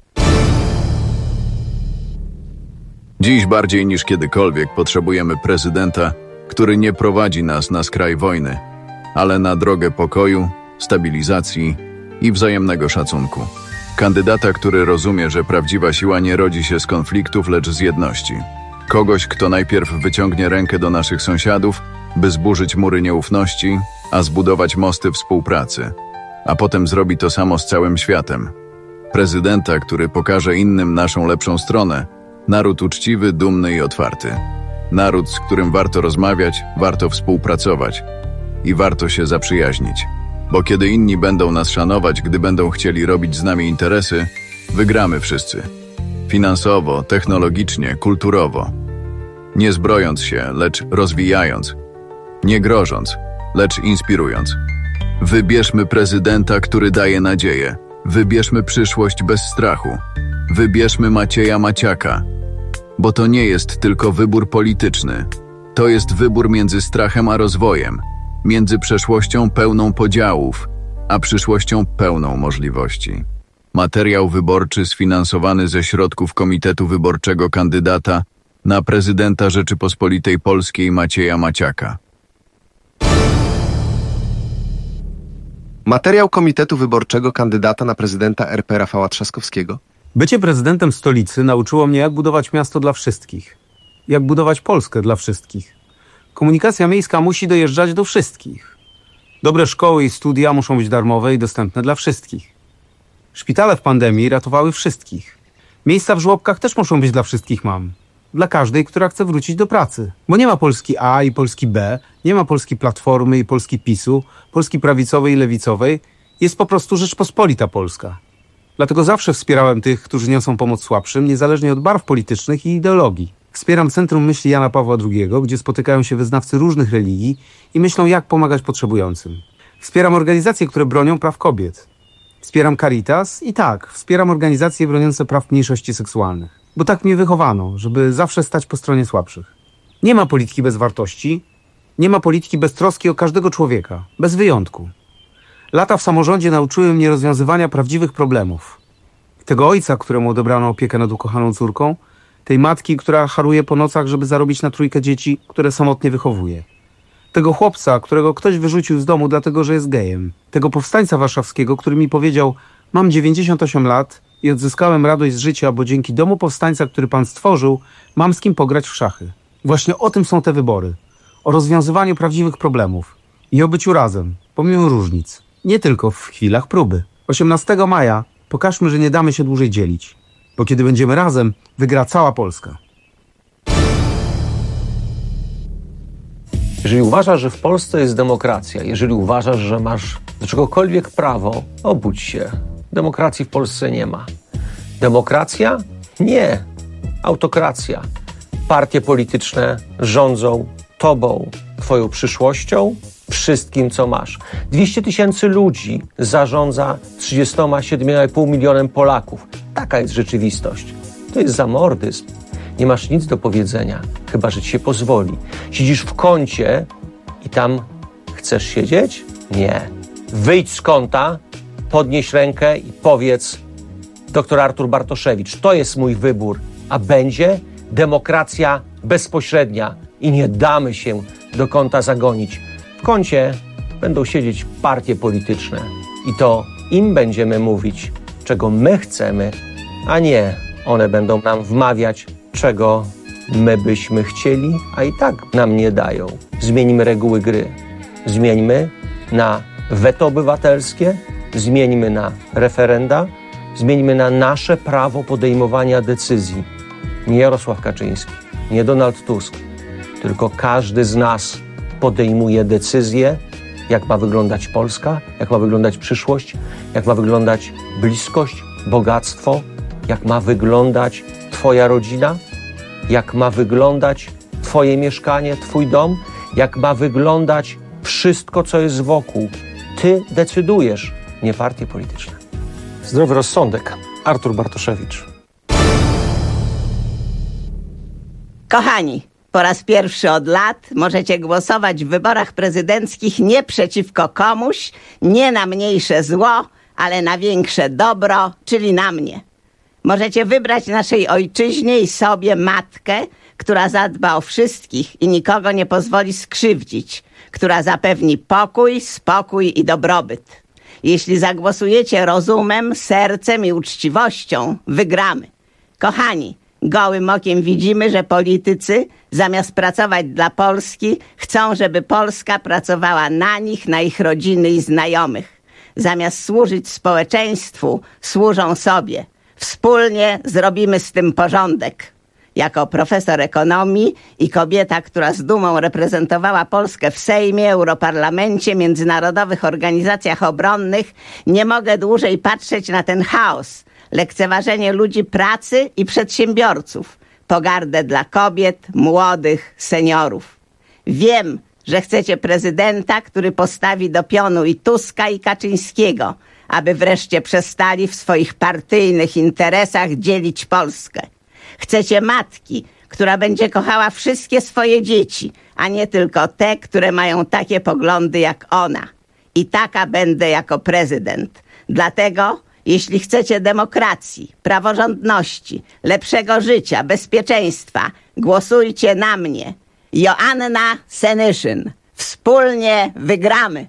Dziś bardziej niż kiedykolwiek potrzebujemy prezydenta, który nie prowadzi nas na skraj wojny, ale na drogę pokoju, stabilizacji i wzajemnego szacunku. Kandydata, który rozumie, że prawdziwa siła nie rodzi się z konfliktów, lecz z jedności. Kogoś, kto najpierw wyciągnie rękę do naszych sąsiadów, by zburzyć mury nieufności, a zbudować mosty współpracy, a potem zrobi to samo z całym światem. Prezydenta, który pokaże innym naszą lepszą stronę, naród uczciwy, dumny i otwarty. Naród, z którym warto rozmawiać, warto współpracować i warto się zaprzyjaźnić. Bo kiedy inni będą nas szanować, gdy będą chcieli robić z nami interesy, wygramy wszyscy. Finansowo, technologicznie, kulturowo. Nie zbrojąc się, lecz rozwijając. Nie grożąc, lecz inspirując. Wybierzmy prezydenta, który daje nadzieję. Wybierzmy przyszłość bez strachu. Wybierzmy Macieja Maciaka. Bo to nie jest tylko wybór polityczny. To jest wybór między strachem a rozwojem. Między przeszłością pełną podziałów, a przyszłością pełną możliwości. Materiał wyborczy sfinansowany ze środków Komitetu Wyborczego kandydata na prezydenta Rzeczypospolitej Polskiej Macieja Maciaka. Materiał Komitetu Wyborczego kandydata na prezydenta R P Rafała Trzaskowskiego. Bycie prezydentem stolicy nauczyło mnie, jak budować miasto dla wszystkich. Jak budować Polskę dla wszystkich. Komunikacja miejska musi dojeżdżać do wszystkich. Dobre szkoły i studia muszą być darmowe i dostępne dla wszystkich. Szpitale w pandemii ratowały wszystkich. Miejsca w żłobkach też muszą być dla wszystkich mam. Dla każdej, która chce wrócić do pracy. Bo nie ma Polski A i Polski B, nie ma Polski Platformy i Polski PiSu, Polski prawicowej i lewicowej. Jest po prostu Rzeczpospolita Polska. Dlatego zawsze wspierałem tych, którzy niosą pomoc słabszym, niezależnie od barw politycznych i ideologii. Wspieram Centrum Myśli Jana Pawła drugiego, gdzie spotykają się wyznawcy różnych religii i myślą, jak pomagać potrzebującym. Wspieram organizacje, które bronią praw kobiet. Wspieram Caritas i tak, wspieram organizacje broniące praw mniejszości seksualnych. Bo tak mnie wychowano, żeby zawsze stać po stronie słabszych. Nie ma polityki bez wartości, nie ma polityki bez troski o każdego człowieka, bez wyjątku. Lata w samorządzie nauczyły mnie rozwiązywania prawdziwych problemów. Tego ojca, któremu odebrano opiekę nad ukochaną córką, tej matki, która haruje po nocach, żeby zarobić na trójkę dzieci, które samotnie wychowuje. Tego chłopca, którego ktoś wyrzucił z domu dlatego, że jest gejem. Tego powstańca warszawskiego, który mi powiedział: mam dziewięćdziesiąt osiem lat i odzyskałem radość z życia, bo dzięki domu powstańca, który pan stworzył, mam z kim pograć w szachy. Właśnie o tym są te wybory. O rozwiązywaniu prawdziwych problemów. I o byciu razem, pomimo różnic. Nie tylko w chwilach próby. osiemnastego maja pokażmy, że nie damy się dłużej dzielić. Bo kiedy będziemy razem, wygra cała Polska. Jeżeli uważasz, że w Polsce jest demokracja, jeżeli uważasz, że masz do czegokolwiek prawo, obudź się. Demokracji w Polsce nie ma. Demokracja? Nie. Autokracja. Partie polityczne rządzą tobą, twoją przyszłością, wszystkim, co masz. dwieście tysięcy ludzi zarządza trzydziestoma siedmioma i pół milionem Polaków. Taka jest rzeczywistość. To jest zamordyzm. Nie masz nic do powiedzenia, chyba że ci się pozwoli. Siedzisz w kącie i tam chcesz siedzieć? Nie. Wyjdź z kąta, podnieś rękę i powiedz: doktor Artur Bartoszewicz, to jest mój wybór, a będzie demokracja bezpośrednia i nie damy się do kąta zagonić. W kącie będą siedzieć partie polityczne I to im będziemy mówić, czego my chcemy, a nie one będą nam wmawiać, czego my byśmy chcieli, a i tak nam nie dają. Zmieńmy reguły gry. Zmieńmy na weto obywatelskie, zmieńmy na referenda, zmieńmy na nasze prawo podejmowania decyzji. Nie Jarosław Kaczyński, nie Donald Tusk, tylko każdy z nas podejmuje decyzję, jak ma wyglądać Polska, jak ma wyglądać przyszłość, jak ma wyglądać bliskość, bogactwo, jak ma wyglądać twoja rodzina, jak ma wyglądać twoje mieszkanie, twój dom, jak ma wyglądać wszystko, co jest wokół. Ty decydujesz, nie partie polityczne. Zdrowy rozsądek. Artur Bartoszewicz. Kochani, po raz pierwszy od lat możecie głosować w wyborach prezydenckich nie przeciwko komuś, nie na mniejsze zło, ale na większe dobro, czyli na mnie. Możecie wybrać naszej ojczyźnie i sobie matkę, która zadba o wszystkich i nikogo nie pozwoli skrzywdzić, która zapewni pokój, spokój i dobrobyt. Jeśli zagłosujecie rozumem, sercem i uczciwością, wygramy. Kochani, gołym okiem widzimy, że politycy, zamiast pracować dla Polski, chcą, żeby Polska pracowała na nich, na ich rodziny i znajomych. Zamiast służyć społeczeństwu, służą sobie. Wspólnie zrobimy z tym porządek. Jako profesor ekonomii i kobieta, która z dumą reprezentowała Polskę w Sejmie, Europarlamencie, międzynarodowych organizacjach obronnych, nie mogę dłużej patrzeć na ten chaos, lekceważenie ludzi pracy i przedsiębiorców, pogardę dla kobiet, młodych, seniorów. Wiem, że chcecie prezydenta, który postawi do pionu i Tuska, i Kaczyńskiego, aby wreszcie przestali w swoich partyjnych interesach dzielić Polskę. Chcecie matki, która będzie kochała wszystkie swoje dzieci, a nie tylko te, które mają takie poglądy jak ona. I taka będę jako prezydent. Dlatego, jeśli chcecie demokracji, praworządności, lepszego życia, bezpieczeństwa, głosujcie na mnie. Joanna Senyszyn. Wspólnie wygramy.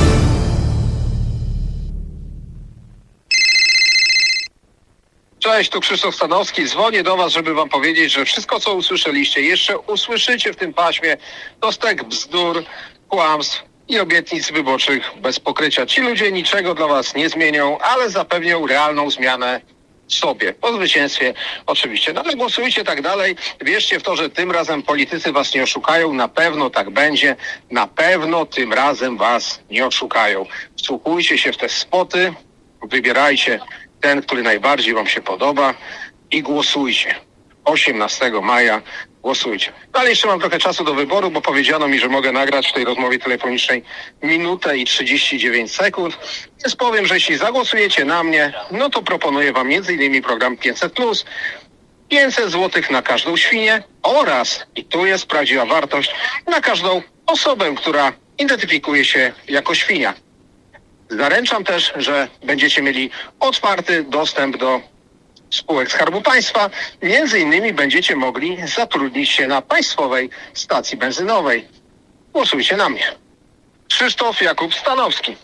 Cześć, tu Krzysztof Stanowski. Dzwonię do was, żeby wam powiedzieć, że wszystko, co usłyszeliście, jeszcze usłyszycie w tym paśmie, to stek bzdur, kłamstw i obietnic wyborczych bez pokrycia. Ci ludzie niczego dla was nie zmienią, ale zapewnią realną zmianę sobie. Po zwycięstwie oczywiście. No ale głosujcie tak dalej. Wierzcie w to, że tym razem politycy was nie oszukają. Na pewno tak będzie. Na pewno tym razem was nie oszukają. Wsłuchujcie się w te spoty. Wybierajcie ten, który najbardziej wam się podoba i głosujcie. osiemnastego maja głosujcie. No ale jeszcze mam trochę czasu do wyboru, bo powiedziano mi, że mogę nagrać w tej rozmowie telefonicznej minutę i trzydzieści dziewięć sekund. Więc powiem, że jeśli zagłosujecie na mnie, no to proponuję wam między innymi program pięćset plus, pięćset złotych na każdą świnię oraz, i tu jest prawdziwa wartość, na każdą osobę, która identyfikuje się jako świnia. Zaręczam też, że będziecie mieli otwarty dostęp do spółek Skarbu Państwa. Między innymi będziecie mogli zatrudnić się na państwowej stacji benzynowej. Głosujcie na mnie. Krzysztof Jakub Stanowski.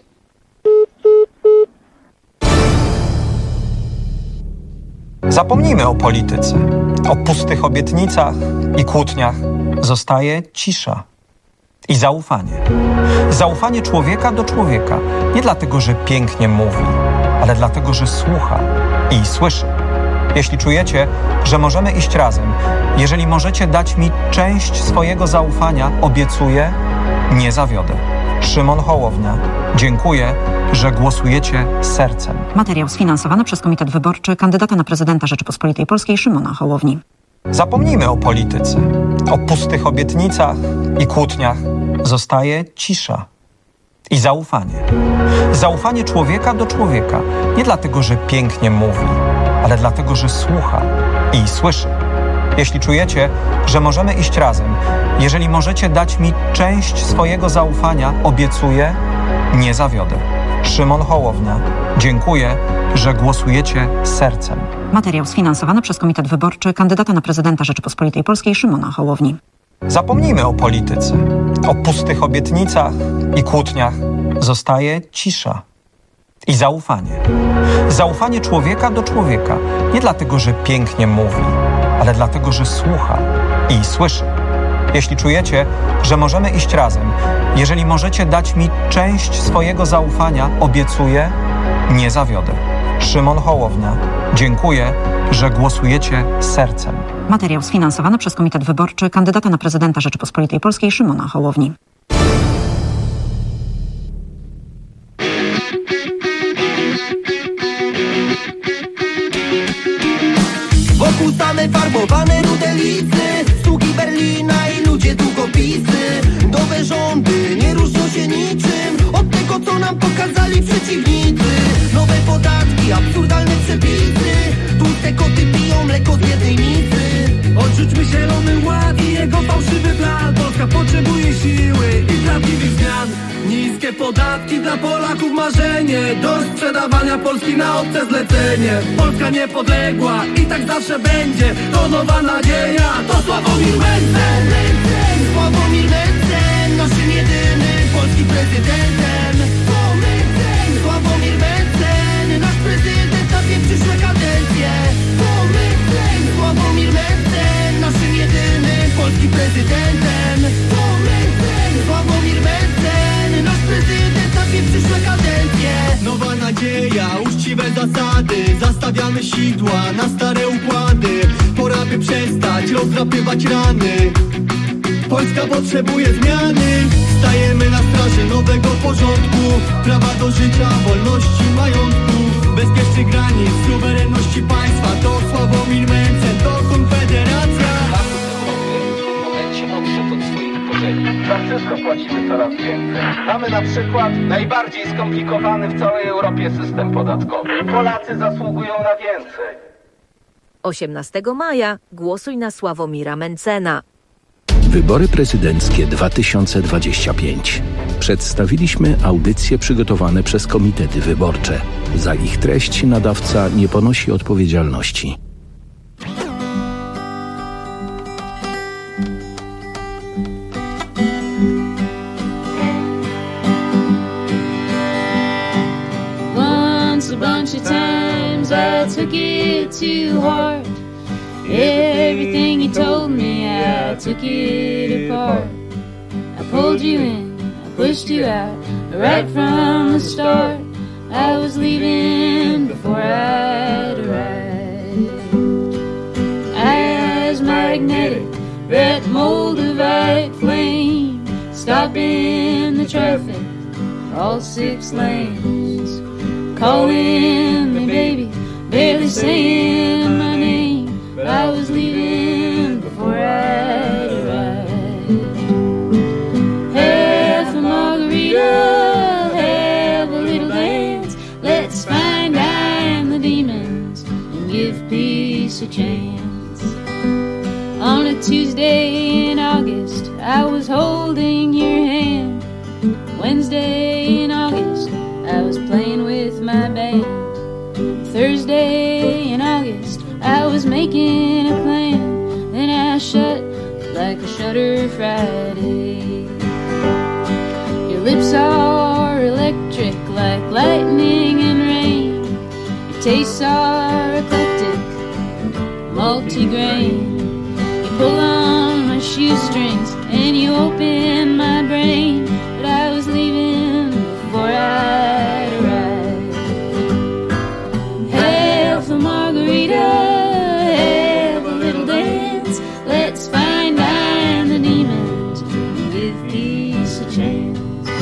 Zapomnijmy o polityce, o pustych obietnicach i kłótniach. Zostaje cisza i zaufanie. Zaufanie człowieka do człowieka. Nie dlatego, że pięknie mówi, ale dlatego, że słucha i słyszy. Jeśli czujecie, że możemy iść razem, jeżeli możecie dać mi część swojego zaufania, obiecuję, nie zawiodę. Szymon Hołownia. Dziękuję, że głosujecie sercem. Materiał sfinansowany przez Komitet Wyborczy kandydata na prezydenta Rzeczypospolitej Polskiej Szymona Hołowni. Zapomnijmy o polityce, o pustych obietnicach i kłótniach. Zostaje cisza i zaufanie. Zaufanie człowieka do człowieka. Nie dlatego, że pięknie mówi, ale dlatego, że słucha i słyszy. Jeśli czujecie, że możemy iść razem, jeżeli możecie dać mi część swojego zaufania, obiecuję, nie zawiodę. Szymon Hołownia. Dziękuję, że głosujecie sercem. Materiał sfinansowany przez Komitet Wyborczy kandydata na prezydenta Rzeczypospolitej Polskiej Szymona Hołowni. Zapomnijmy o polityce, o pustych obietnicach i kłótniach. Zostaje cisza i zaufanie. Zaufanie człowieka do człowieka. Nie dlatego, że pięknie mówi, ale dlatego, że słucha i słyszy. Jeśli czujecie, że możemy iść razem, jeżeli możecie dać mi część swojego zaufania, obiecuję, nie zawiodę. Szymon Hołownia. Dziękuję, że głosujecie sercem. Materiał sfinansowany przez Komitet Wyborczy kandydata na prezydenta Rzeczypospolitej Polskiej Szymona Hołowni. Wokół same farbowane rudelicy, sługi Berlina i ludzie długopisy. Nowe rządy nie różnią się niczym od tego, co nam pokazali przeciwnicy. Nowe podatki, absurdalne przepisy, tłuste koty piją mleko z jednej misy. Odrzućmy zielony ład i jego fałszywy plan. Polska potrzebuje siły i prawdziwych zmian. Niskie podatki dla Polaków marzenie, do sprzedawania Polski na obce zlecenie. Polska niepodległa i tak zawsze będzie, to nowa nadzieja, to Sławomir Mencen. Sławomir Mencen, naszym jedynym polskim prezydentem. To Mencen, Sławomir Mencen, nasz prezydent na dwie przyszłe kadencje. To Mencen, Sławomir Mencen, naszym jedynym polskim prezydentem. To Mencen, Sławomir Mencen, nasz prezydent na dwie przyszłe kadencje. Nowa nadzieja, uczciwe zasady, zastawiamy sidła na stare układy. Pora by przestać rozdrapywać rany. Polska potrzebuje zmiany. Stajemy na straży nowego porządku, prawa do życia, wolności, majątku, bezpiecznych granic, suwerenności państwa. To Sławomir Mencen, to Konfederacja. W momencie odszedł od swoich korzeni. Za wszystko płacimy coraz więcej. Mamy na przykład najbardziej skomplikowany w całej Europie system podatkowy. Polacy zasługują na więcej. osiemnastego maja głosuj na Sławomira Mencena. Wybory prezydenckie dwa tysiące dwadzieścia pięć. Przedstawiliśmy audycje przygotowane przez komitety wyborcze. Za ich treść nadawca nie ponosi odpowiedzialności. Once a bunch of times I took it to heart. Everything you told me, I took it apart. I pulled you in, I pushed you out, right from the start. I was leaving before I'd arrived. Eyes magnetic, that moldavite flame, stopping the traffic, all six lanes. Calling me baby, barely saying my name. But I was leaving before I'd arrived. Half a margarita, have a little dance. Let's find I'm the demons and give peace a chance. On a Tuesday in August, I was holding your hand. Wednesday in August, I was playing with my band. Thursday in August, I was making a plan, then I shut like a shutter Friday. Your lips are electric like lightning and rain. Your tastes are eclectic, multi-grain. You pull on my shoestrings and you open my brain, but I was leaving before I'd arrived. Half a margarita, let's find I'm the demons and give peace a chance.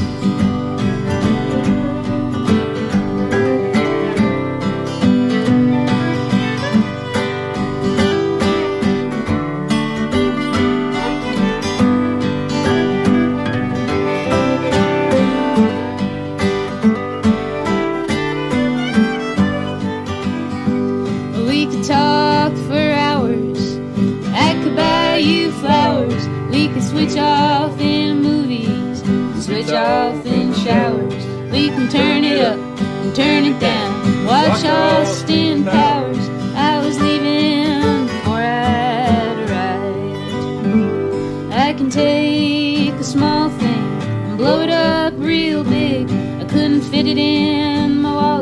We could talk for hours, I could buy you flowers. We could switch off in movies, switch off in showers. We can turn it up and turn it down, watch Austin Powers. I was leaving before I'd arrived. I can take a small thing and blow it up real big. I couldn't fit it in my wallet,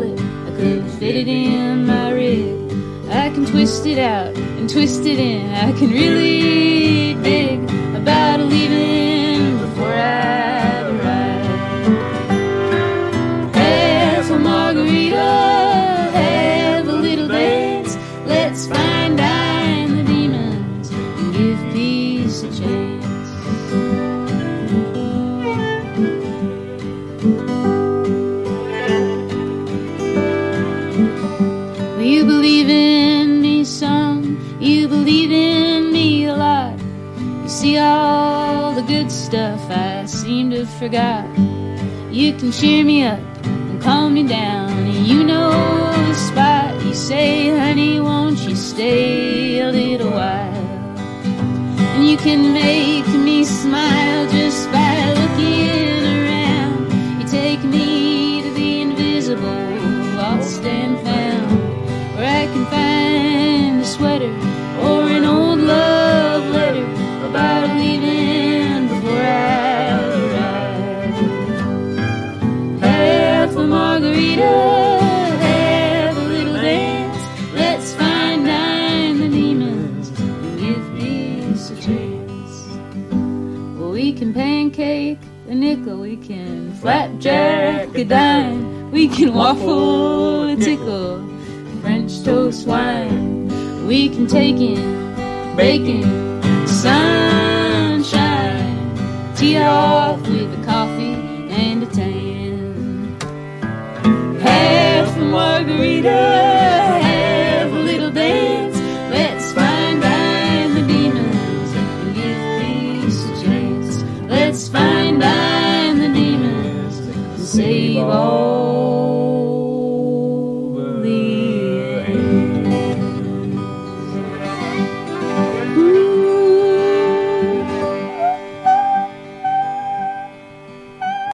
in my rig. I can twist it out and twist it in. I can really dig about leaving before I arrive. Half a margarita, have a little dance. Let's find dine the demons and give peace a chance. Well, you believe in me some, you believe in me a lot. You see all the good stuff I seem to have forgot. You can cheer me up and calm me down, and you know the spot. You say, honey, won't you stay a little while? And you can make me smile just by looking around. You take me to the invisible, lost and found, where I can find a sweater or an old love letter about leaving before I arrive. Half a margarita, have a little dance. Let's find dine the demons and give peace a chance. Well, we can pancake a nickel, we can flapjack a dime, we can waffle a tickle, French toast wine. We can take in bacon, sunshine, tee off with a coffee and a tan. Half a margarita,